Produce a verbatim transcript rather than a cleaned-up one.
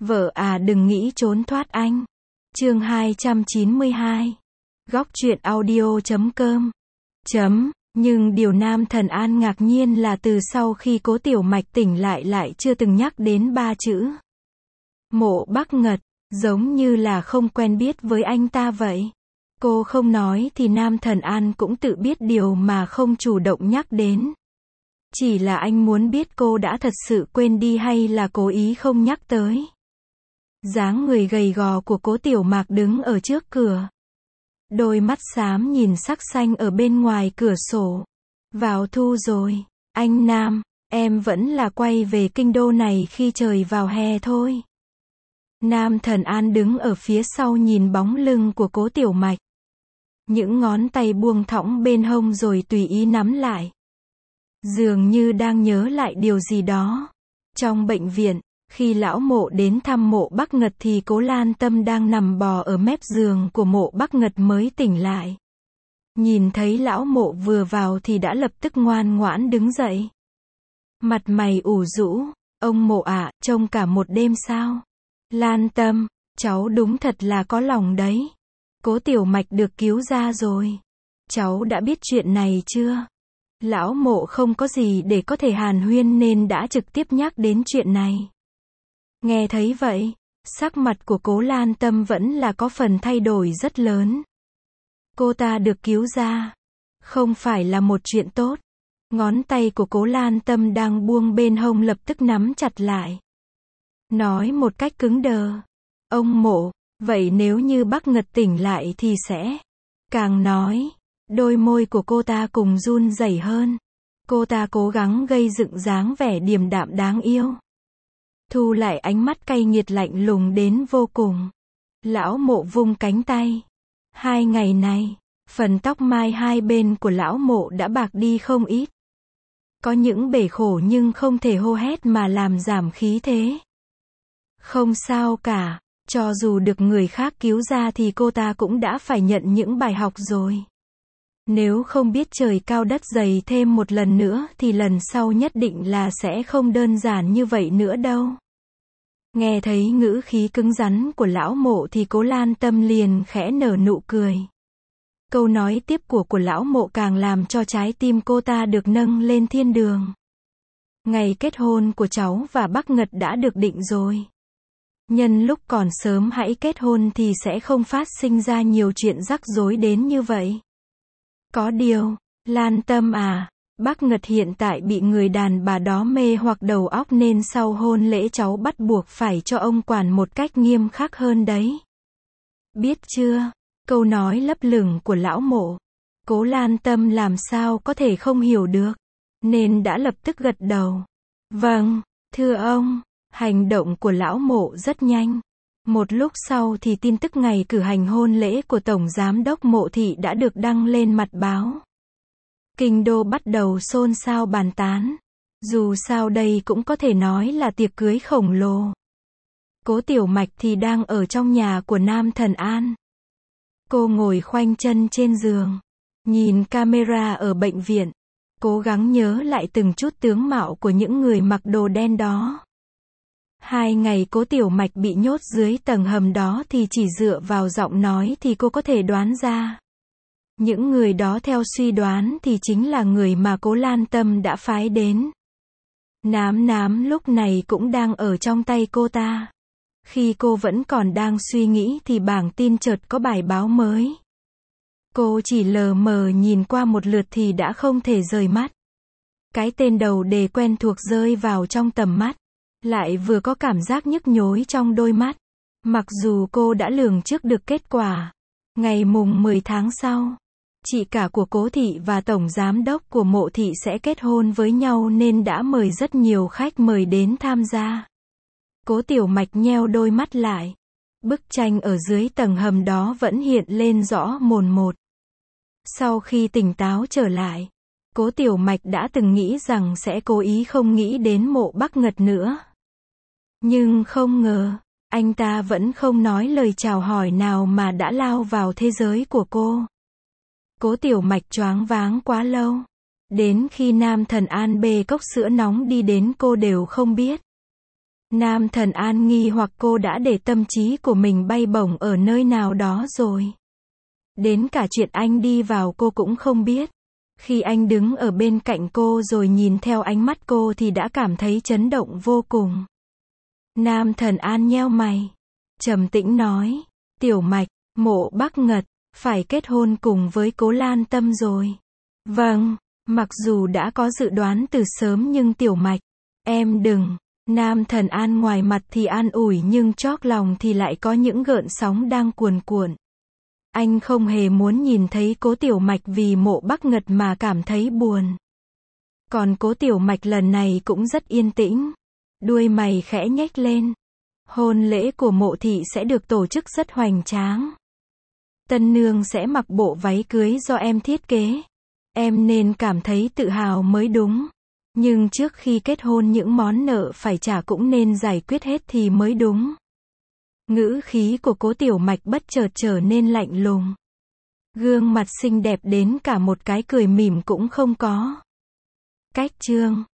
Vợ à đừng nghĩ trốn thoát anh. Chương hai trăm chín mươi hai. Góc truyện audio chấm com. Chấm. Nhưng điều Nam Thần An ngạc nhiên là từ sau khi Cố Tiểu Mạch tỉnh lại lại chưa từng nhắc đến ba chữ Mộ Bắc Ngật, giống như là không quen biết với anh ta vậy. Cô không nói thì Nam Thần An cũng tự biết điều mà không chủ động nhắc đến. Chỉ là anh muốn biết cô đã thật sự quên đi hay là cố ý không nhắc tới. Dáng người gầy gò của Cố Tiểu Mạc đứng ở trước cửa. Đôi mắt xám nhìn sắc xanh ở bên ngoài cửa sổ. Vào thu rồi, anh Nam, em vẫn là quay về kinh đô này khi trời vào hè thôi. Nam Thần An đứng ở phía sau nhìn bóng lưng của Cố Tiểu Mạch. Những ngón tay buông thõng bên hông rồi tùy ý nắm lại. Dường như đang nhớ lại điều gì đó. Trong bệnh viện, khi lão Mộ đến thăm Mộ Bắc Ngật thì Cố Lan Tâm đang nằm bò ở mép giường của Mộ Bắc Ngật mới tỉnh lại. Nhìn thấy lão Mộ vừa vào thì đã lập tức ngoan ngoãn đứng dậy. Mặt mày ủ rũ, ông Mộ ạ, trông cả một đêm sao? Lan Tâm, cháu đúng thật là có lòng đấy. Cố Tiểu Mạch được cứu ra rồi. Cháu đã biết chuyện này chưa? Lão Mộ không có gì để có thể hàn huyên nên đã trực tiếp nhắc đến chuyện này. Nghe thấy vậy, sắc mặt của Cố Lan Tâm vẫn là có phần thay đổi rất lớn. Cô ta được cứu ra, không phải là một chuyện tốt. Ngón tay của Cố Lan Tâm đang buông bên hông lập tức nắm chặt lại. Nói một cách cứng đờ. Ông Mộ, vậy nếu như Bắc Ngật tỉnh lại thì sẽ... Càng nói, đôi môi của cô ta cùng run rẩy hơn. Cô ta cố gắng gây dựng dáng vẻ điềm đạm đáng yêu. Thu lại ánh mắt cay nghiệt lạnh lùng đến vô cùng. Lão Mộ vung cánh tay. Hai ngày này, phần tóc mai hai bên của lão Mộ đã bạc đi không ít. Có những bể khổ nhưng không thể hô hét mà làm giảm khí thế. Không sao cả, cho dù được người khác cứu ra thì cô ta cũng đã phải nhận những bài học rồi. Nếu không biết trời cao đất dày thêm một lần nữa thì lần sau nhất định là sẽ không đơn giản như vậy nữa đâu. Nghe thấy ngữ khí cứng rắn của lão Mộ thì Cố Lan Tâm liền khẽ nở nụ cười. Câu nói tiếp của của lão Mộ càng làm cho trái tim cô ta được nâng lên thiên đường. Ngày kết hôn của cháu và Bắc Ngật đã được định rồi. Nhân lúc còn sớm hãy kết hôn thì sẽ không phát sinh ra nhiều chuyện rắc rối đến như vậy. Có điều, Lan Tâm à, Bắc Ngật hiện tại bị người đàn bà đó mê hoặc đầu óc nên sau hôn lễ cháu bắt buộc phải cho ông quản một cách nghiêm khắc hơn đấy. Biết chưa? Câu nói lấp lửng của lão Mộ. Cố Lan Tâm làm sao có thể không hiểu được, nên đã lập tức gật đầu. Vâng, thưa ông. Hành động của lão Mộ rất nhanh. Một lúc sau thì tin tức ngày cử hành hôn lễ của Tổng Giám đốc Mộ Thị đã được đăng lên mặt báo. Kinh đô bắt đầu xôn xao bàn tán. Dù sao đây cũng có thể nói là tiệc cưới khổng lồ. Cố Tiểu Mạch thì đang ở trong nhà của Nam Thần An. Cô ngồi khoanh chân trên giường, nhìn camera ở bệnh viện, cố gắng nhớ lại từng chút tướng mạo của những người mặc đồ đen đó. Hai ngày Cố Tiểu Mạch bị nhốt dưới tầng hầm đó thì chỉ dựa vào giọng nói thì cô có thể đoán ra. Những người đó theo suy đoán thì chính là người mà Cố Lan Tâm đã phái đến. Nám nám lúc này cũng đang ở trong tay cô ta. Khi cô vẫn còn đang suy nghĩ thì bảng tin chợt có bài báo mới. Cô chỉ lờ mờ nhìn qua một lượt thì đã không thể rời mắt. Cái tên đầu đề quen thuộc rơi vào trong tầm mắt. Lại vừa có cảm giác nhức nhối trong đôi mắt. Mặc dù cô đã lường trước được kết quả. Ngày mùng mười tháng sau, chị cả của Cố Thị và Tổng Giám đốc của Mộ Thị sẽ kết hôn với nhau nên đã mời rất nhiều khách mời đến tham gia. Cố Tiểu Mạch nheo đôi mắt lại. Bức tranh ở dưới tầng hầm đó vẫn hiện lên rõ mồn một. Sau khi tỉnh táo trở lại, Cố Tiểu Mạch đã từng nghĩ rằng sẽ cố ý không nghĩ đến Mộ Bắc Ngật nữa. Nhưng không ngờ, anh ta vẫn không nói lời chào hỏi nào mà đã lao vào thế giới của cô. Cố Tiểu Mạch choáng váng quá lâu. Đến khi Nam Thần An bê cốc sữa nóng đi đến cô đều không biết. Nam Thần An nghi hoặc cô đã để tâm trí của mình bay bổng ở nơi nào đó rồi. Đến cả chuyện anh đi vào cô cũng không biết. Khi anh đứng ở bên cạnh cô rồi nhìn theo ánh mắt cô thì đã cảm thấy chấn động vô cùng. Nam Thần An nheo mày, trầm tĩnh nói, Tiểu Mạch, Mộ Bắc Ngật, phải kết hôn cùng với Cố Lan Tâm rồi. Vâng, mặc dù đã có dự đoán từ sớm nhưng Tiểu Mạch, em đừng. Nam Thần An ngoài mặt thì an ủi nhưng chóp lòng thì lại có những gợn sóng đang cuồn cuộn. Anh không hề muốn nhìn thấy Cố Tiểu Mạch vì Mộ Bắc Ngật mà cảm thấy buồn. Còn Cố Tiểu Mạch lần này cũng rất yên tĩnh. Đuôi mày khẽ nhếch lên. Hôn lễ của Mộ thị sẽ được tổ chức rất hoành tráng. Tân nương sẽ mặc bộ váy cưới do em thiết kế. Em nên cảm thấy tự hào mới đúng. Nhưng trước khi kết hôn những món nợ phải trả cũng nên giải quyết hết thì mới đúng. Ngữ khí của Cố Tiểu Mạch bất chợt trở nên lạnh lùng. Gương mặt xinh đẹp đến cả một cái cười mỉm cũng không có. Cách chương